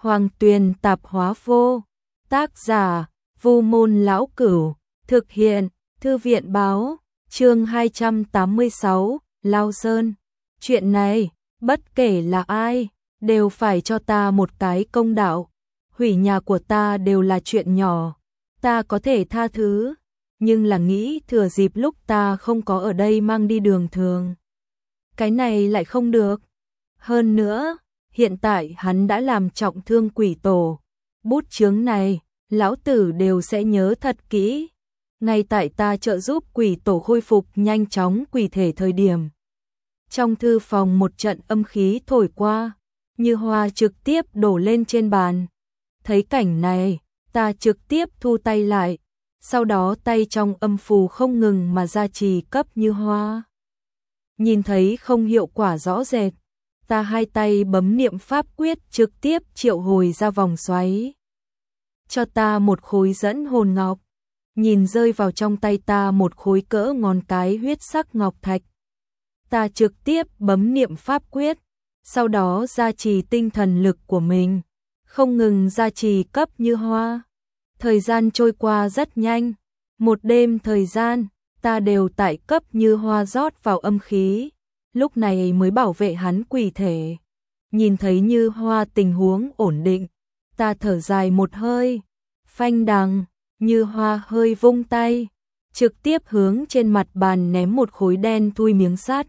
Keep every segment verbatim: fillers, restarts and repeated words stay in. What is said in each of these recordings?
Hoàng Tuyền Tạp Hóa Vô. Tác giả Vu Môn Lão Cửu. Thực hiện Thư viện Báo. Chương hai trăm tám mươi sáu, Lao Sơn. Chuyện này, bất kể là ai, đều phải cho ta một cái công đạo. Hủy nhà của ta đều là chuyện nhỏ, ta có thể tha thứ, nhưng là nghĩ thừa dịp lúc ta không có ở đây mang đi Đường Thường. Cái này lại không được. Hơn nữa, hiện tại hắn đã làm trọng thương quỷ tổ. Bút chướng này, lão tử đều sẽ nhớ thật kỹ. Ngay tại ta trợ giúp quỷ tổ khôi phục nhanh chóng quỷ thể thời điểm. Trong thư phòng một trận âm khí thổi qua, Như Hoa trực tiếp đổ lên trên bàn. Thấy cảnh này, ta trực tiếp thu tay lại, sau đó tay trong âm phù không ngừng mà gia trì cấp Như Hoa. Nhìn thấy không hiệu quả rõ rệt, ta hai tay bấm niệm pháp quyết trực tiếp triệu hồi ra vòng xoáy. Cho ta một khối dẫn hồn ngọc, nhìn rơi vào trong tay ta một khối cỡ ngón cái huyết sắc ngọc thạch. Ta trực tiếp bấm niệm pháp quyết, sau đó gia trì tinh thần lực của mình, không ngừng gia trì cấp Như Hoa. Thời gian trôi qua rất nhanh, một đêm thời gian, ta đều tại cấp Như Hoa rót vào âm khí, lúc này mới bảo vệ hắn quỷ thể. Nhìn thấy Như Hoa tình huống ổn định, ta thở dài một hơi, phanh đằng, Như Hoa hơi vung tay, trực tiếp hướng trên mặt bàn ném một khối đen thui miếng sắt.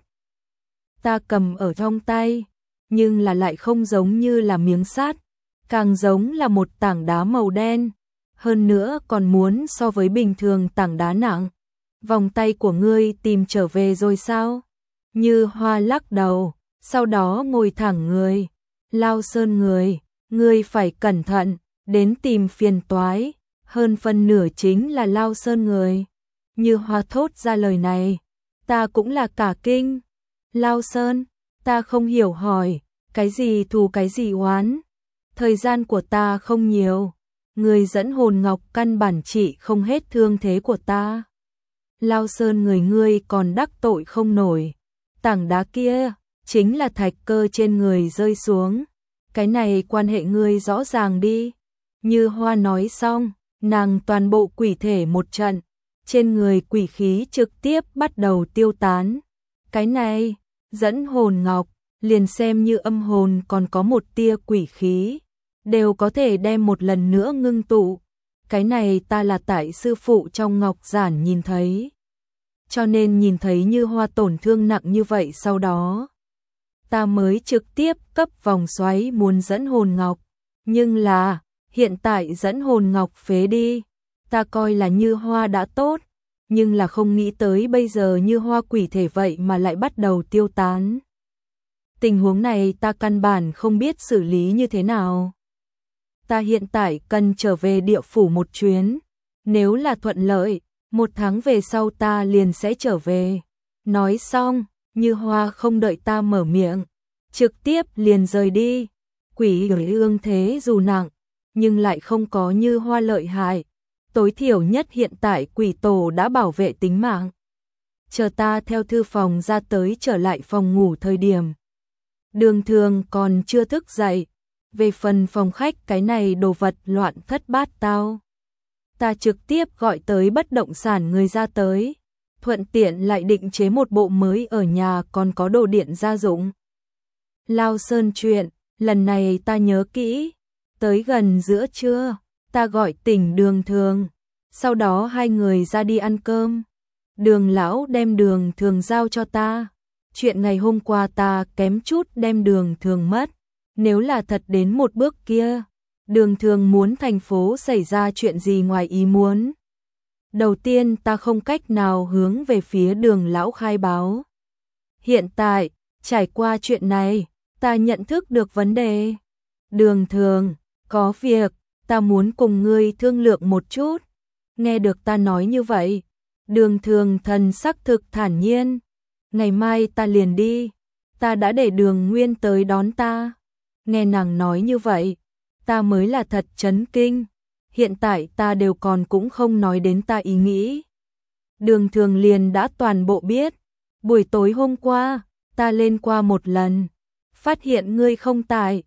Ta cầm ở trong tay, nhưng là lại không giống như là miếng sắt, càng giống là một tảng đá màu đen, hơn nữa còn muốn so với bình thường tảng đá nặng. Vòng tay của ngươi tìm trở về rồi sao? Như Hoa lắc đầu, sau đó ngồi thẳng người. Lao Sơn người, ngươi phải cẩn thận, đến tìm phiền toái, hơn phân nửa chính là Lao Sơn người. Như Hoa thốt ra lời này, ta cũng là cả kinh. Lao Sơn, ta không hiểu hỏi, cái gì thù cái gì oán? Thời gian của ta không nhiều, người dẫn hồn ngọc căn bản trị không hết thương thế của ta. Lao Sơn người ngươi còn đắc tội không nổi. Tảng đá kia chính là thạch cơ trên người rơi xuống. Cái này quan hệ ngươi rõ ràng đi. Như Hoa nói xong, nàng toàn bộ quỷ thể một trận, trên người quỷ khí trực tiếp bắt đầu tiêu tán. Cái này, dẫn hồn ngọc, liền xem như âm hồn còn có một tia quỷ khí, đều có thể đem một lần nữa ngưng tụ. Cái này ta là tại sư phụ trong ngọc giản nhìn thấy. Cho nên nhìn thấy Như Hoa tổn thương nặng như vậy sau đó, ta mới trực tiếp cấp vòng xoáy muốn dẫn hồn ngọc. Nhưng là, hiện tại dẫn hồn ngọc phế đi, ta coi là Như Hoa đã tốt, nhưng là không nghĩ tới bây giờ Như Hoa quỷ thể vậy mà lại bắt đầu tiêu tán. Tình huống này ta căn bản không biết xử lý như thế nào. Ta hiện tại cần trở về địa phủ một chuyến, nếu là thuận lợi, một tháng về sau ta liền sẽ trở về. Nói xong, Như Hoa không đợi ta mở miệng, trực tiếp liền rời đi. Quỷ ương thế dù nặng, nhưng lại không có Như Hoa lợi hại. Tối thiểu nhất hiện tại quỷ tổ đã bảo vệ tính mạng. Chờ ta theo thư phòng ra tới trở lại phòng ngủ thời điểm, Đường Thường còn chưa thức dậy. Về phần phòng khách cái này đồ vật loạn thất bát tao, ta trực tiếp gọi tới bất động sản người ra tới, thuận tiện lại định chế một bộ mới ở nhà còn có đồ điện gia dụng. Lao Sơn chuyện, lần này ta nhớ kỹ. Tới gần giữa trưa, ta gọi tỉnh Đường Thường, sau đó hai người ra đi ăn cơm. Đường lão đem Đường Thường giao cho ta. Chuyện ngày hôm qua ta kém chút đem Đường Thường mất. Nếu là thật đến một bước kia, Đường Thường muốn thành phố xảy ra chuyện gì ngoài ý muốn, đầu tiên ta không cách nào hướng về phía Đường lão khai báo. Hiện tại, trải qua chuyện này, ta nhận thức được vấn đề. Đường Thường, có việc, ta muốn cùng ngươi thương lượng một chút. Nghe được ta nói như vậy, Đường Thường thần sắc thực thản nhiên. Ngày mai ta liền đi, ta đã để Đường Nguyên tới đón ta. Nghe nàng nói như vậy, ta mới là thật chấn kinh. Hiện tại ta đều còn cũng không nói đến ta ý nghĩ. Đường Thường liền đã toàn bộ biết. Buổi tối hôm qua, ta lên qua một lần, phát hiện ngươi không tại.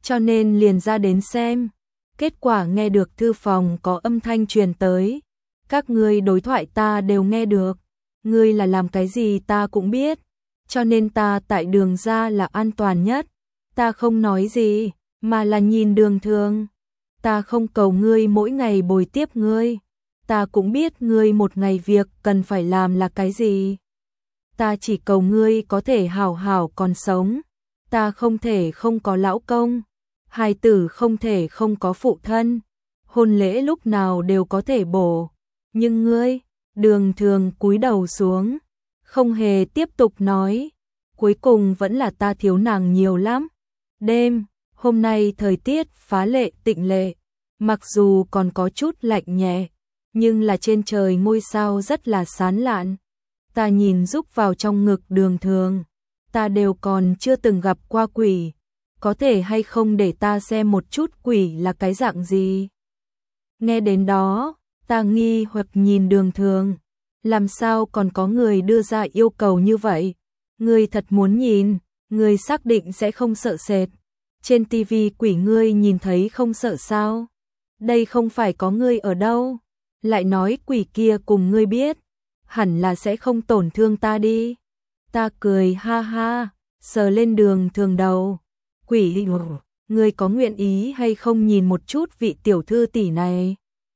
cho nên liền ra đến xem. Kết quả nghe được thư phòng có âm thanh truyền tới. Các ngươi đối thoại ta đều nghe được. Ngươi là làm cái gì ta cũng biết. Cho nên ta tại Đường ra là an toàn nhất. Ta không nói gì, mà là nhìn Đường Thường. Ta không cầu ngươi mỗi ngày bồi tiếp ngươi. Ta cũng biết ngươi một ngày việc cần phải làm là cái gì. Ta chỉ cầu ngươi có thể hảo hảo còn sống. Ta không thể không có lão công. Hài tử không thể không có phụ thân. Hôn lễ lúc nào đều có thể bổ. Nhưng ngươi, Đường Thường cúi đầu xuống. Không hề tiếp tục nói. Cuối cùng vẫn là ta thiếu nàng nhiều lắm. Đêm, hôm nay thời tiết phá lệ tịnh lệ. Mặc dù còn có chút lạnh nhẹ, nhưng là trên trời ngôi sao rất là sáng lạn. Ta nhìn rúc vào trong ngực Đường Thường. Ta đều còn chưa từng gặp qua quỷ. Có thể hay không để ta xem một chút quỷ là cái dạng gì? Nghe đến đó, ta nghi hoặc nhìn Đường Thường. Làm sao còn có người đưa ra yêu cầu như vậy? Ngươi thật muốn nhìn, ngươi xác định sẽ không sợ sệt. Trên tivi quỷ ngươi nhìn thấy không sợ sao? Đây không phải có ngươi ở đâu. Lại nói quỷ kia cùng ngươi biết. Hẳn là sẽ không tổn thương ta đi. Ta cười ha ha, sờ lên Đường Thường đầu. Quỷ, ngươi có nguyện ý hay không nhìn một chút vị tiểu thư tỷ này?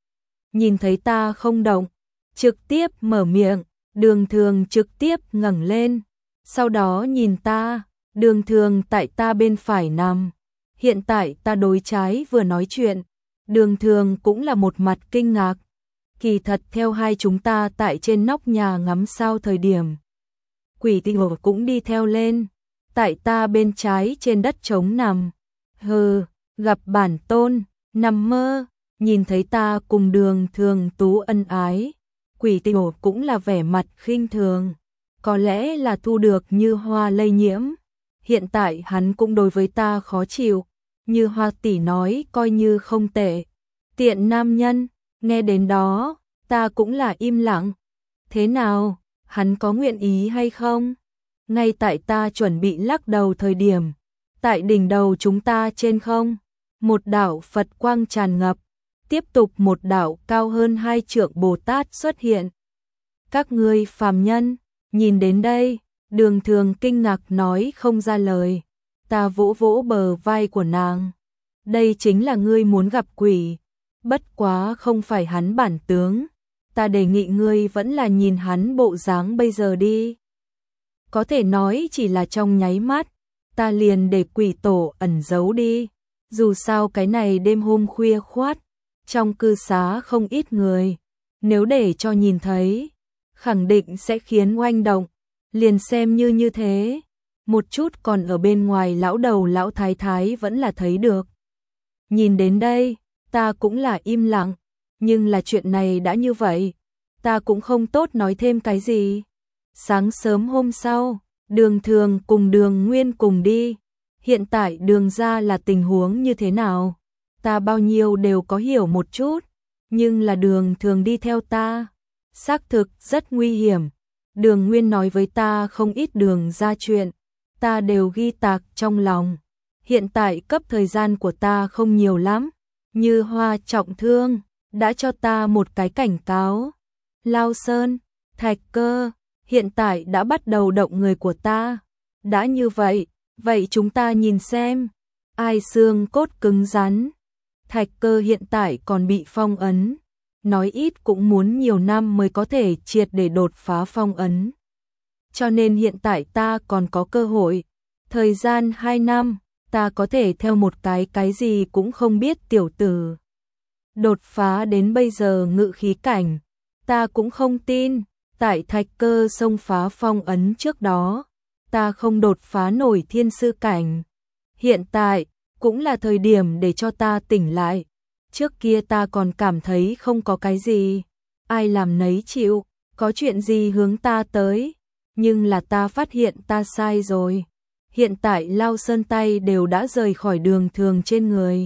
Nhìn thấy ta không động, trực tiếp mở miệng. Đường Thường trực tiếp ngẩng lên. Sau đó nhìn ta. Đường Thường tại ta bên phải nằm. Hiện tại ta đối trái vừa nói chuyện. Đường Thường cũng là một mặt kinh ngạc. Kỳ thật theo hai chúng ta tại trên nóc nhà ngắm sao thời điểm. Quỷ tinh hồ cũng đi theo lên. Tại ta bên trái trên đất trống nằm. Hừ, gặp bản tôn, nằm mơ, nhìn thấy ta cùng Đường Thường tú ân ái. Quỷ tinh hồ cũng là vẻ mặt khinh thường. Có lẽ là thu được Như Hoa lây nhiễm. Hiện tại hắn cũng đối với ta khó chịu. Như Hoa tỷ nói coi như không tệ. Tiện nam nhân, nghe đến đó, ta cũng là im lặng. Thế nào, hắn có nguyện ý hay không? Ngay tại ta chuẩn bị lắc đầu thời điểm, tại đỉnh đầu chúng ta trên không, một đạo Phật quang tràn ngập, tiếp tục một đạo cao hơn hai trượng Bồ Tát xuất hiện. Các ngươi phàm nhân, nhìn đến đây, Đường Thường kinh ngạc nói không ra lời. Ta vỗ vỗ bờ vai của nàng. Đây chính là ngươi muốn gặp quỷ. Bất quá không phải hắn bản tướng. Ta đề nghị ngươi vẫn là nhìn hắn bộ dáng bây giờ đi. Có thể nói chỉ là trong nháy mắt, ta liền để quỷ tổ ẩn giấu đi. Dù sao cái này đêm hôm khuya khoát, trong cư xá không ít người. Nếu để cho nhìn thấy, khẳng định sẽ khiến oanh động. Liền xem như như thế, một chút còn ở bên ngoài lão đầu lão thái thái vẫn là thấy được. Nhìn đến đây, ta cũng là im lặng, nhưng là chuyện này đã như vậy, ta cũng không tốt nói thêm cái gì. Sáng sớm hôm sau, Đường Thường cùng Đường Nguyên cùng đi. Hiện tại Đường ra là tình huống như thế nào? Ta bao nhiêu đều có hiểu một chút, nhưng là Đường Thường đi theo ta, xác thực rất nguy hiểm. Đường Nguyên nói với ta không ít Đường ra chuyện, ta đều ghi tạc trong lòng. Hiện tại cấp thời gian của ta không nhiều lắm, Như Hoa trọng thương, đã cho ta một cái cảnh cáo. Lao Sơn, Thạch Cơ, hiện tại đã bắt đầu động người của ta. Đã như vậy, vậy chúng ta nhìn xem, ai xương cốt cứng rắn. Thạch Cơ hiện tại còn bị phong ấn. Nói ít cũng muốn nhiều năm mới có thể triệt để đột phá phong ấn. Cho nên hiện tại ta còn có cơ hội. Thời gian hai năm, ta có thể theo một cái cái gì cũng không biết tiểu tử. Đột phá đến bây giờ ngự khí cảnh. Ta cũng không tin, tại Thạch Cơ xông phá phong ấn trước đó, ta không đột phá nổi thiên sư cảnh. Hiện tại, cũng là thời điểm để cho ta tỉnh lại. Trước kia ta còn cảm thấy không có cái gì, ai làm nấy chịu, có chuyện gì hướng ta tới. Nhưng là ta phát hiện ta sai rồi. Hiện tại Lao Sơn tay đều đã rời khỏi Đường Thường trên người.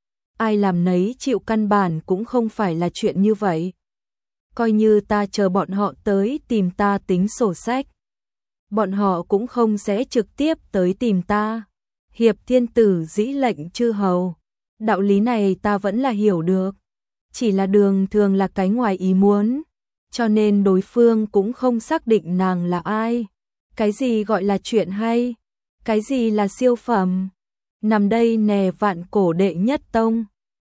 Ai làm nấy chịu căn bản cũng không phải là chuyện như vậy. Coi như ta chờ bọn họ tới tìm ta tính sổ sách, bọn họ cũng không sẽ trực tiếp tới tìm ta. hiệp thiên tử dĩ lệnh chư hầu. Đạo lý này ta vẫn là hiểu được. Chỉ là Đường Thường là cái ngoài ý muốn, cho nên đối phương cũng không xác định nàng là ai. Cái gì gọi là chuyện hay? Cái gì là siêu phẩm? Nằm đây nè vạn cổ đệ nhất tông.